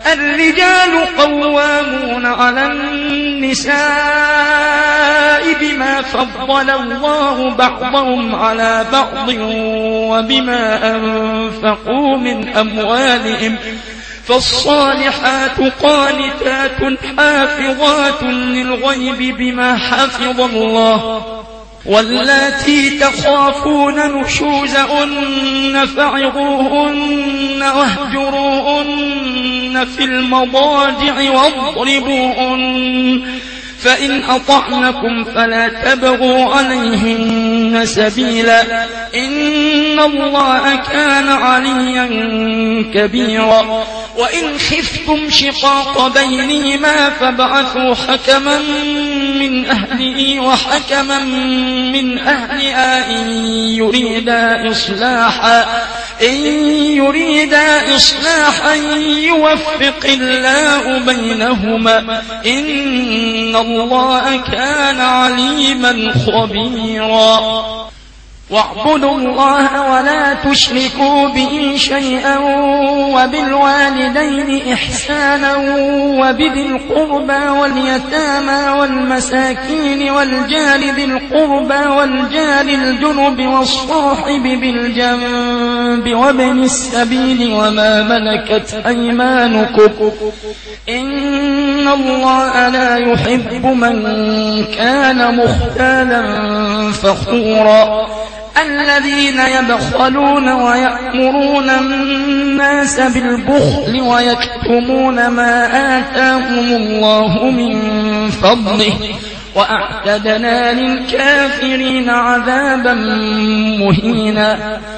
الرجال قوامون على النساء بما فضل الله بعضهم على بعض وبما أنفقوا من أموالهم فالصالحات قانتات حافظات للغيب بما حفظ الله واللاتي تخافون نشوزهن فعظوهن واهجروهن في المضاجع واضربوهن فإن أطعنكم فلا تبغوا عليهن سبيلا إن الله كان عليا كبيرا وإن خفتم شقاق بينهما فابعثوا حكما من أهله وحكما من أهلها إن يريدا إصلاحا يوفق الله بينهما إن الله كان عليما خبيرا واعبدوا الله ولا تشركوا به شيئا وبالوالدين إحسانا وبذي القربى واليتامى والمساكين والجار ذي القربى والجار الجنب والصاحب بالجنب وابن السبيل وما ملكت أيمانكم إن الله لا يحب من كان مختالا فخورا الذين يبخلون ويأمرون الناس بالبخل ويكتمون ما آتاهم الله من فضله وأعتدنا للكافرين عذابا مهينا